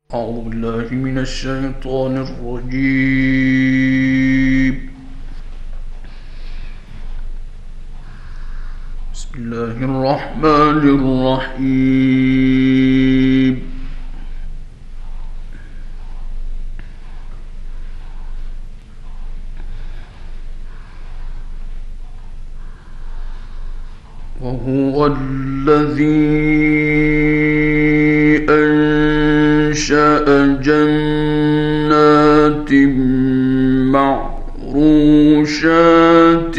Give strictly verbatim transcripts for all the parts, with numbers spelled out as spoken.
أعوذ بالله من الشيطان الرجيم. بسم الله الرحمن الرحيم. وهو الذي أنشأ جنات معروشات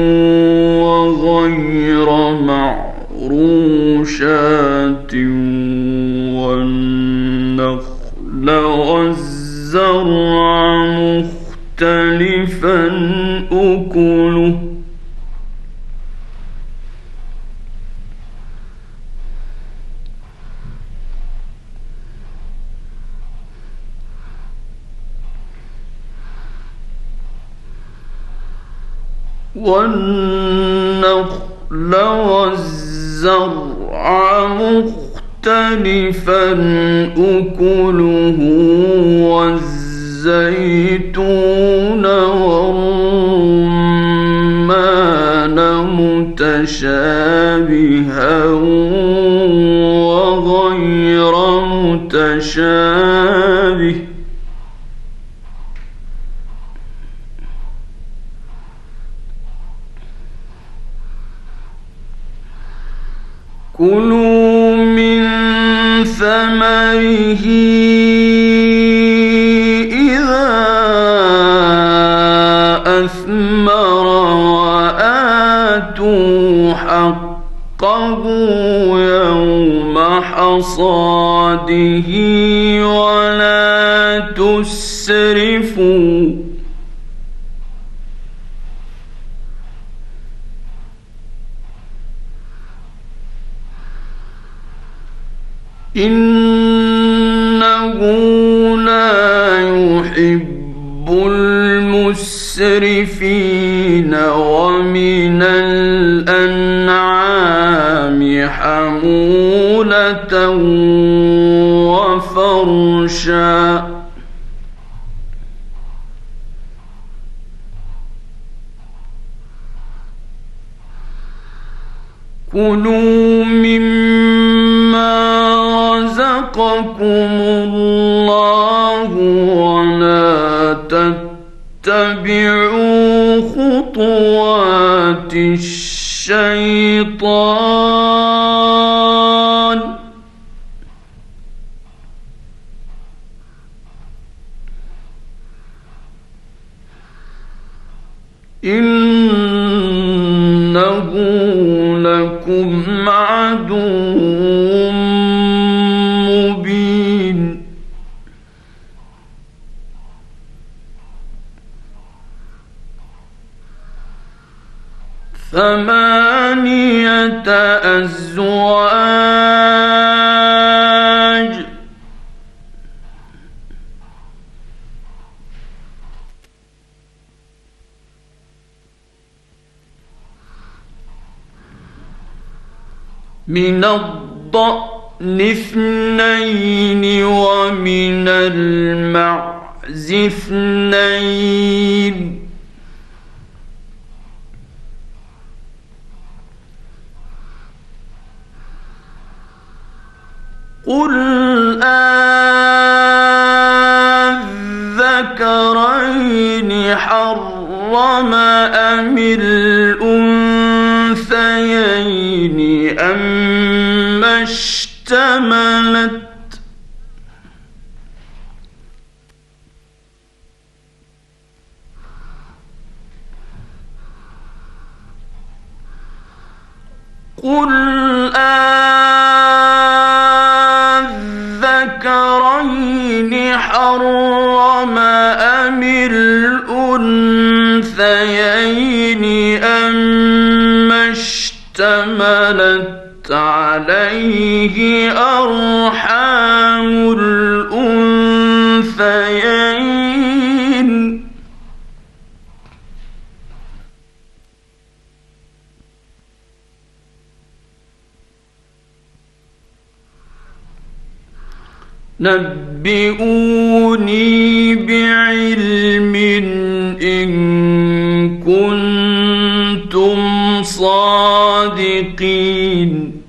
وغير معروشات والنخل والزرع مختلفا أكله والنخل والزرع مختلفا أكله والزيتون والرمان متشابها وغير متشابه كلوا من ثمره إذا أثمر وآتوا حقه يوم حصاده ولا تسرفوا إنه لا يحب المسرفين. ومن الأنعام حمولة وفرشا كلوا مما رزقكم الله ولا تتبعوا خطوات الشيطان إنه لكم عدو مبين. ثمانية أزواج من الضأن اثنين ومن المعز اثنين قل أذكرين حرم أم الأنثيين أما اشتملت قل أذكرين حرم أم الأنثيين أما اشتملت عليه أرحام الأنثيين نبئوني بعلم إن كنتم صادقين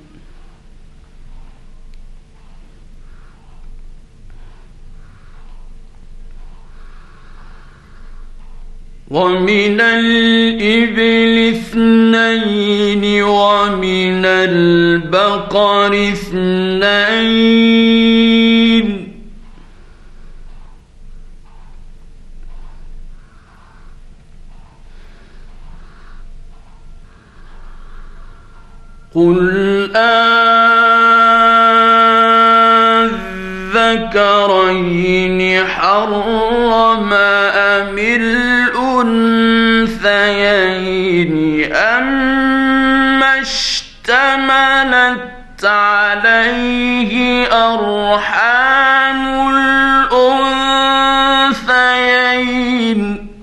ومن الإبل اثنين ومن البقر اثنين قل أذكرين حرم أم الأنثيين أما اشتملت عليه أرحام الأنثيين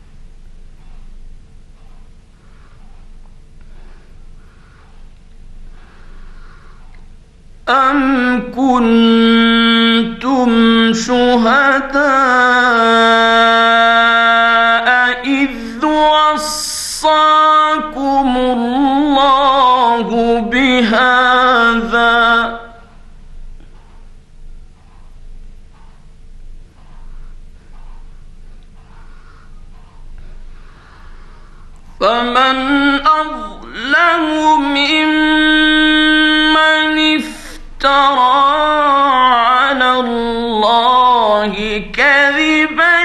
أم كنتم شهداء إذ وصاكم الله بهذا فمن أظلم ممن افترى على الله كذبا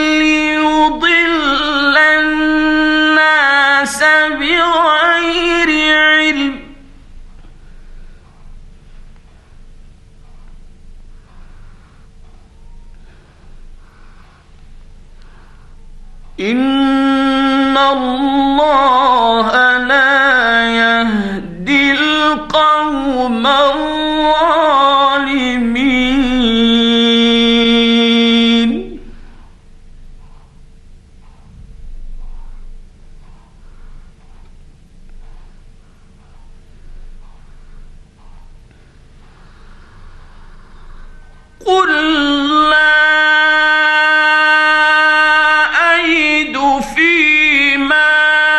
ليضل الناس بغير علم إن الله لا يهدي القوم الظالمين قل لا أجد فيما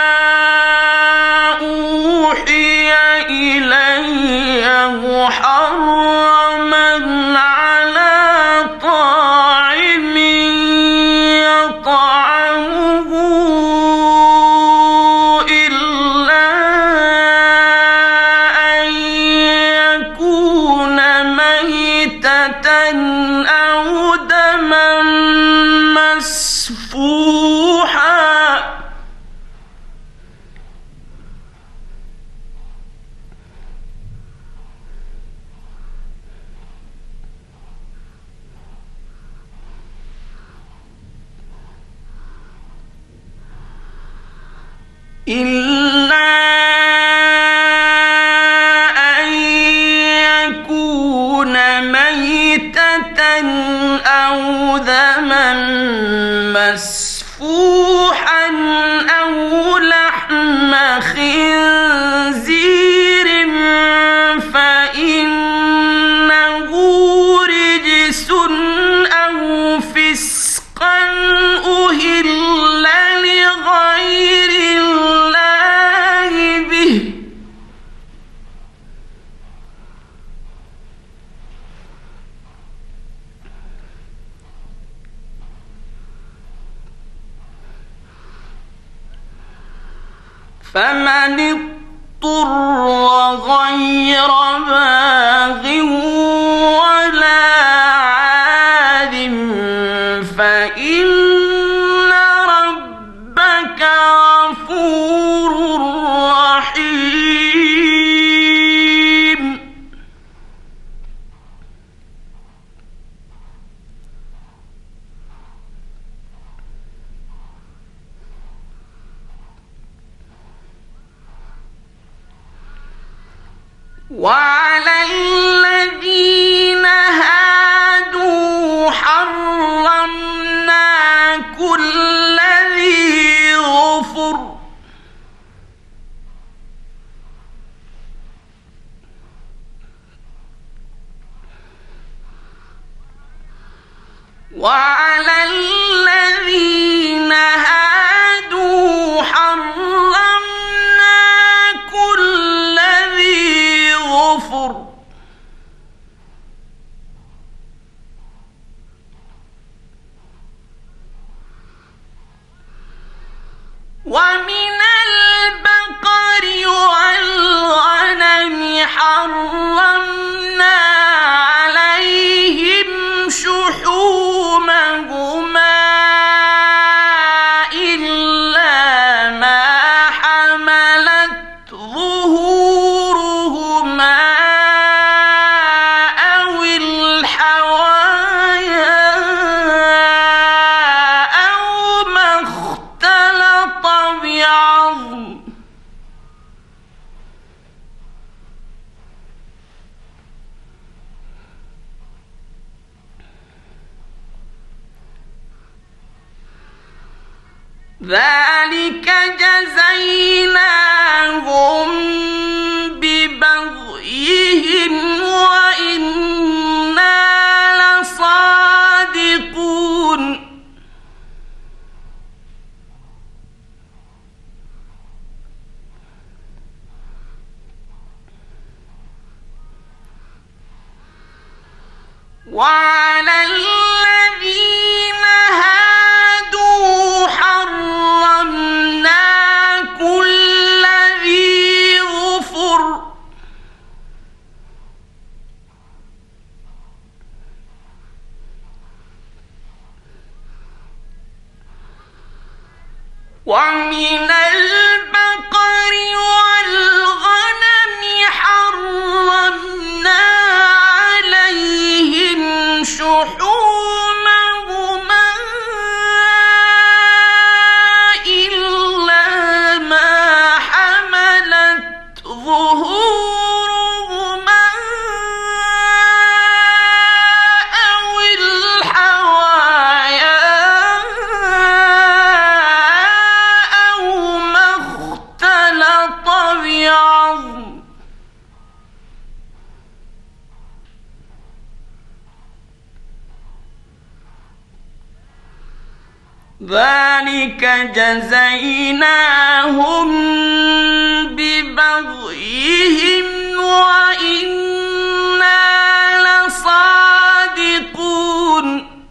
أوحي إلي محرما على طاعم يطعمه إلا أن يكون ميتة أو دما مسفوحا إلا أن يكون ميتة أو دما مسفوحا أو لحم خنزير فإنه رجس أو فسقا أهل لغير الله به فمن اضطر غير باغ ولا عاد فإن ربك غفور رحيم وعلى الذين هادوا حرمنا كل ذي ظفر وعلى الذين هادوا حرمنا كل ذي ظفر ومن البقر والغنم حرمنا عليهم شحومهما إلا ما حملت ظهورهما أو الحوايا أو ما اختلط بعظم ذلك جزيناهم ببغيهم وإنا لصادقون وعلى الذين هادوا حرمنا كل ذي ظفر ومن البقر والغنم حرمنا عليهم شحومهما إلا ما حملت ظهورهما أو الحوايا أو ما اختلط بعظم ذلك جزيناهم ببغيهم وإنا لصادقون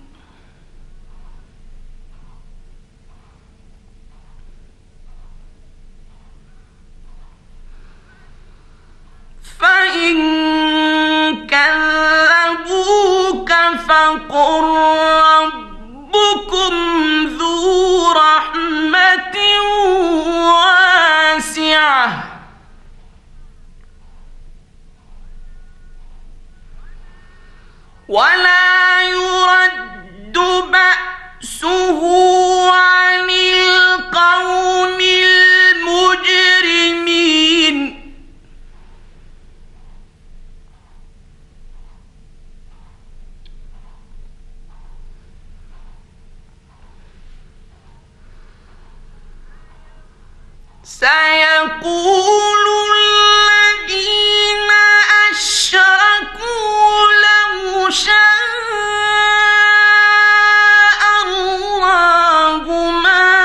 فإن كذبوك فقل ربكم ذو رحمة واسعة ولا يرد بأسه عن القوم المجرمين سيقول الذين أشركوا لو شاء الله ما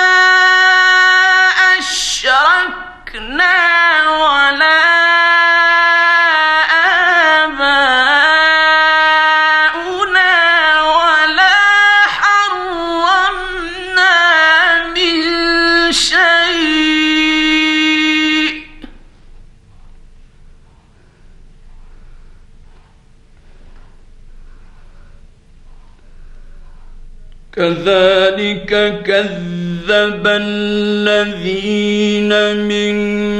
أشركنا ولا آباؤنا ولا حرمنا من شيء كذلك كذب الذين من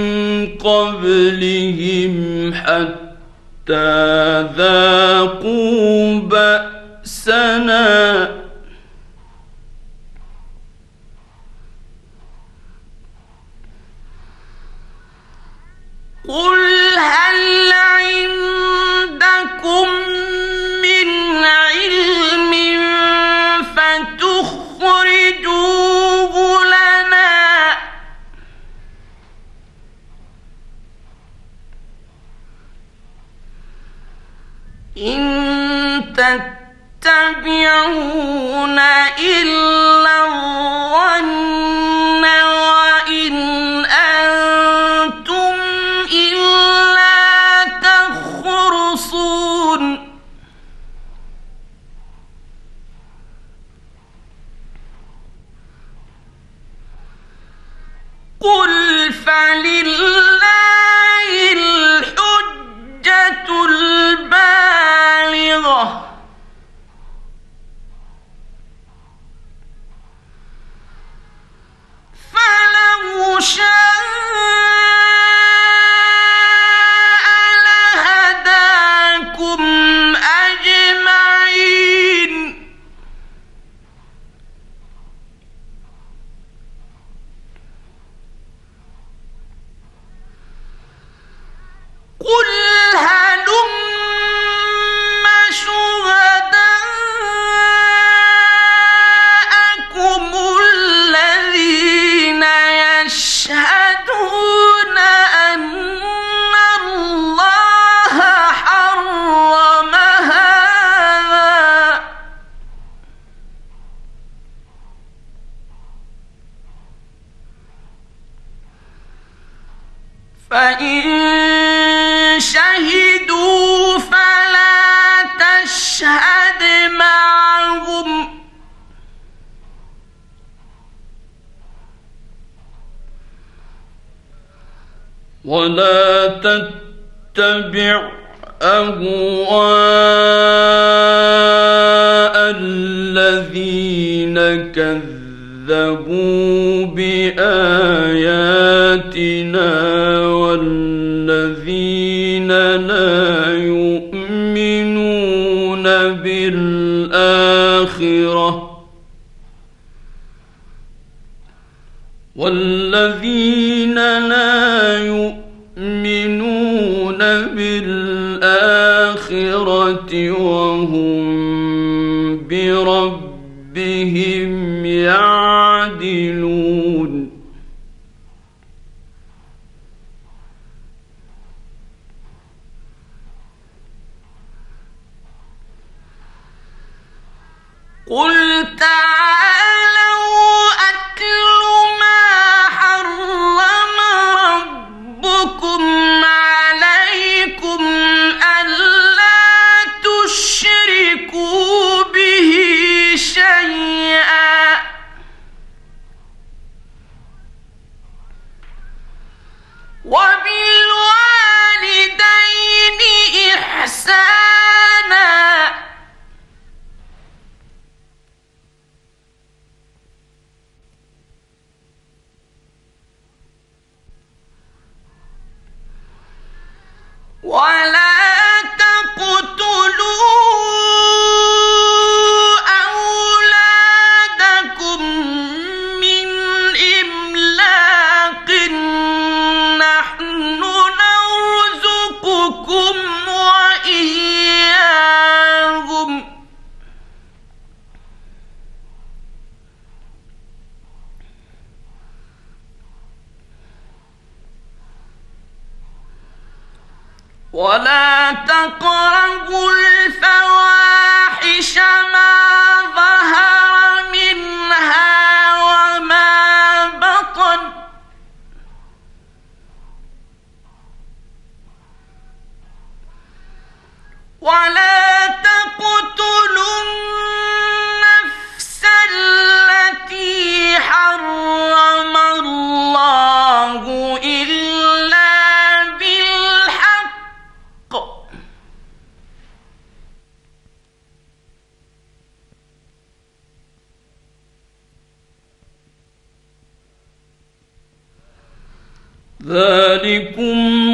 قبلهم حتى ذاقوا بأسنا قل هل عندكم من علم فتخرجوه لنا إن تتبعون إلا الظن وإن أنتم إلا تخرصون قل فلله الحجة البالغة فلو شاء لهداكم أجمعين قل هلم شهداءكم الذين يشهدون أن الله حرم هذا فإن شهدوا فلا تشهد معهم ولا تتبع أهواء الذين كذبوا بآياتنا والذين لا يؤمنون بالآخرة والذين لا يؤمنون بالآخرة وهم بربهم يعدلون قل تعالوا أتل ما حرم ربكم عليكم ألا تشركوا به شيئا وبالوالدين إحسانا ولا تقتلوا أولادكم من إملاق نحن نرزقكم وإياهم ولا تقربوا الفواحش ما ظهر منها وما بطن ولا تقتلوا النفس التي حرم الله إلا بالحق ذلكم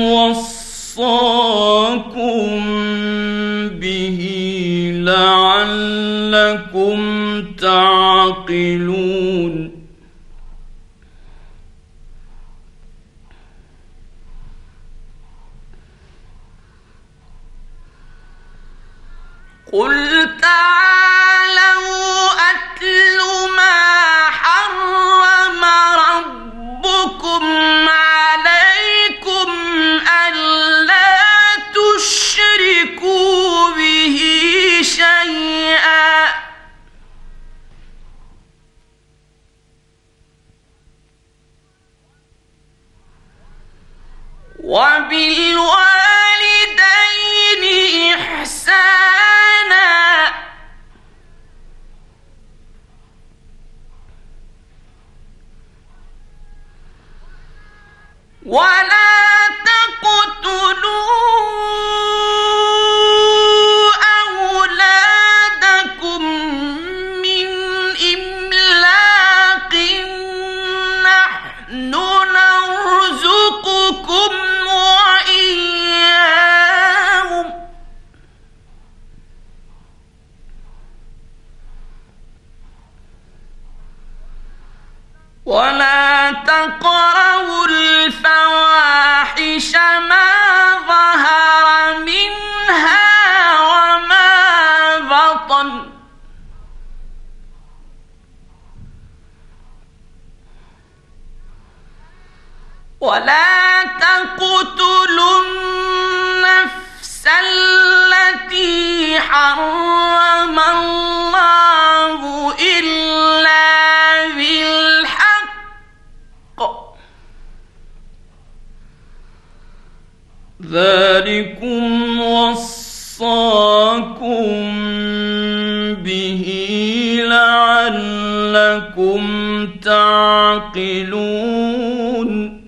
وصاكم به لعلكم تعقلون قل تعالوا أتل ما حرم ربكم عليكم ألا تشركوا به شيئا ولا تقربوا الفواحش ما ظهر منها وما بطن ولا تقتلوا النفس التي حرم الله إلا بالحق ذلكم وصاكم به لعلكم تعقلون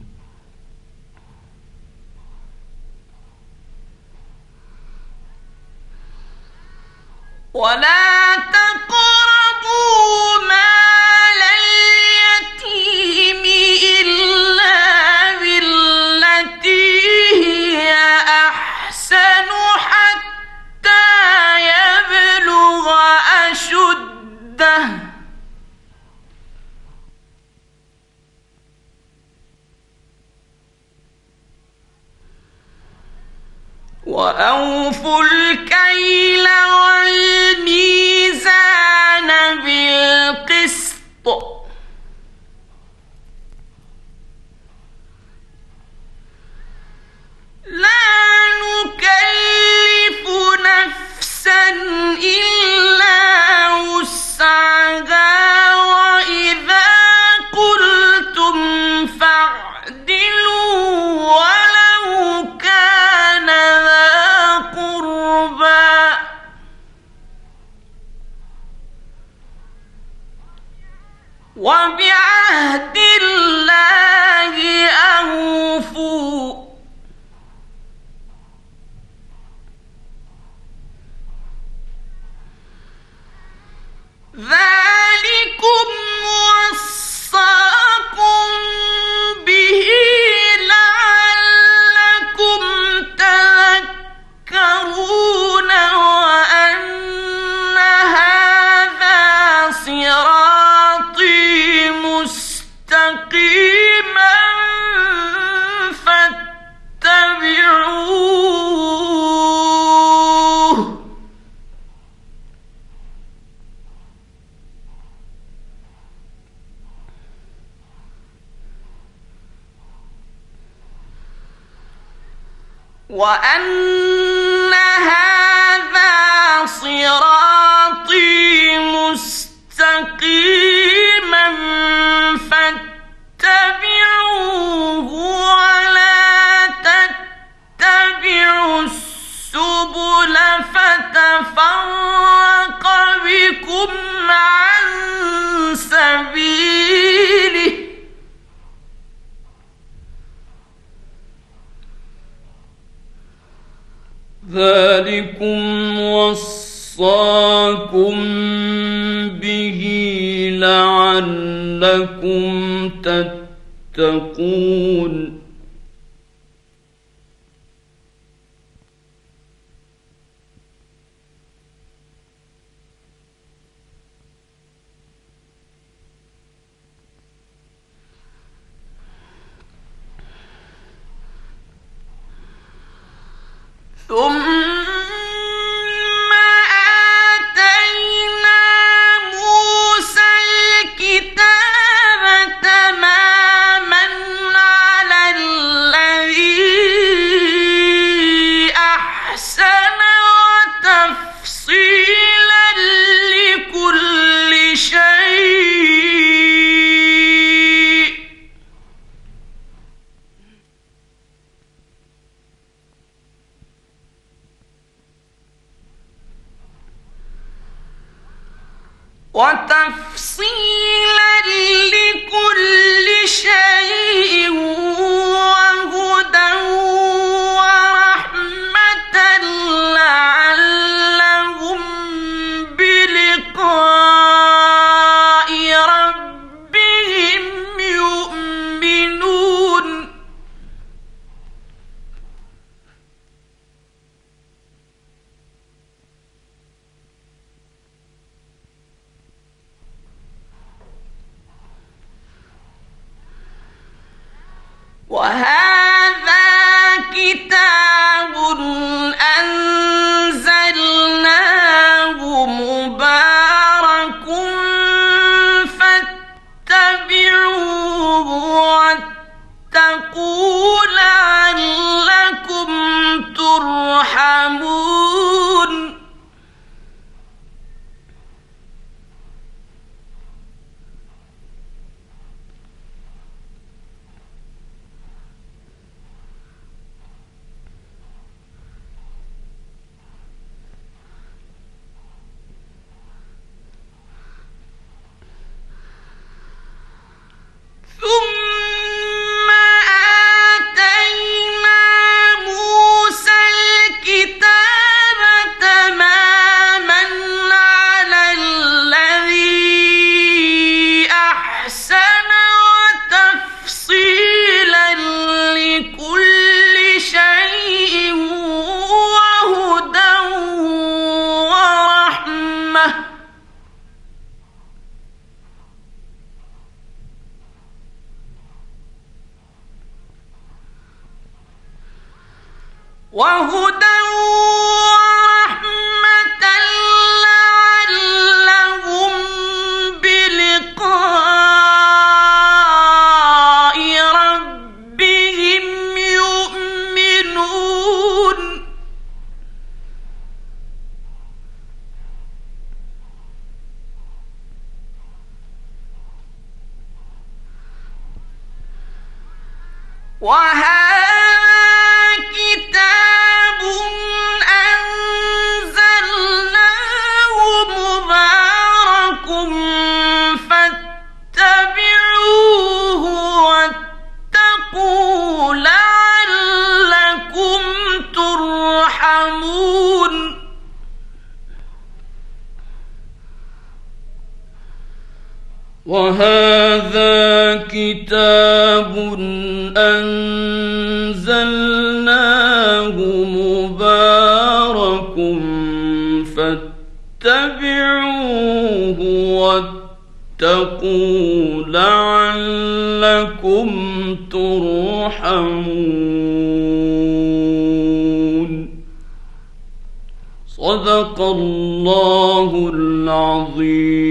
ولا تقربوا مال اليتيم إلا بالتي هي أحسن حتى يبلغ أشده وأوفوا الكيل والميزان بالقسط لا نكلف نفسا إلا وسعها وإذا قلتم فاعدلوا ولو كان ذا قربى وبعهد الله أوفوا ذلكم وصاكم به لعلكم تذكرون وأن هذا صراطي مستقيما فاتبعوه وأن هذا صراطي مستقيما فاتبعوه ولا تتبعوا السبل فتفرق بكم عن سبيله ذلكم وصاكم به لعلكم تتقون ثم آتينا موسى الكتاب تماما على الذي أحسن وتفصيلا لكل شيء وتفصيلا لكل شيء وهدى ورحمة لعلهم بلقاء ربهم يؤمنون وهذا كتاب أنزلناه مبارك فاتبعوه واتقوا لعلكم ترحمون ثم آتينا موسى الكتاب تماما على الذي أحسن وتفصيلا لكل شيء وهدى ورحمة وهدى ورحمة لعلهم بلقاء ربهم يؤمنون وهذا كتاب أنزلناه مبارك فاتبعوه واتقوا لعلكم ترحمون وهذا كتاب أنزلناه مبارك فاتبعوه واتقوا لعلكم ترحمون صدق الله العظيم.